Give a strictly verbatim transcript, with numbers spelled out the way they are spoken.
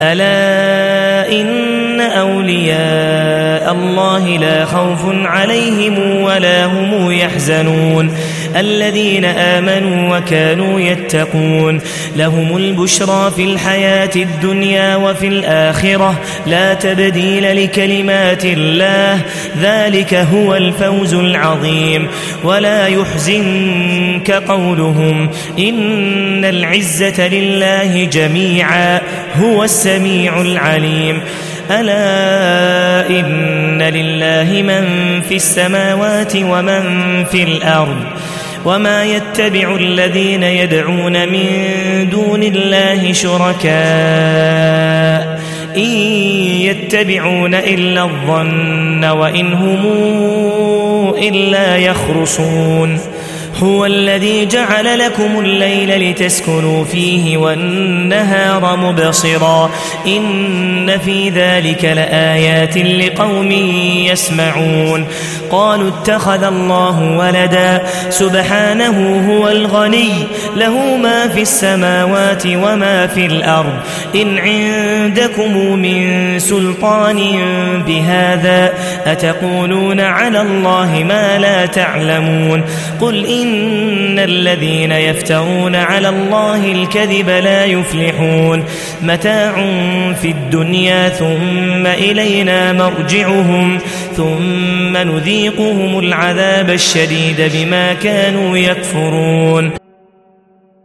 ألا إن أولياء الله لا خوف عليهم ولا هم يحزنون الذين آمنوا وكانوا يتقون لهم البشرى في الحياة الدنيا وفي الآخرة لا تبديل لكلمات الله ذلك هو الفوز العظيم ولا يحزنك قولهم إن العزة لله جميعا هو السميع العليم ألا إن لله من في السماوات ومن في الأرض وما يتبع الذين يدعون من دون الله شركاء إن يتبعون إلا الظن وإن هم إلا يخرصون هو الذي جعل لكم الليل لتسكنوا فيه والنهار مبصرا إن في ذلك لآيات لقوم يسمعون قالوا اتخذ الله ولدا سبحانه هو الغني له ما في السماوات وما في الأرض إن عندكم من سلطان بهذا أتقولون على الله ما لا تعلمون قل إن الذين يفترون على الله الكذب لا يفلحون متاع في الدنيا ثم إلينا مرجعهم ثم نذيقهم العذاب الشديد بما كانوا يكفرون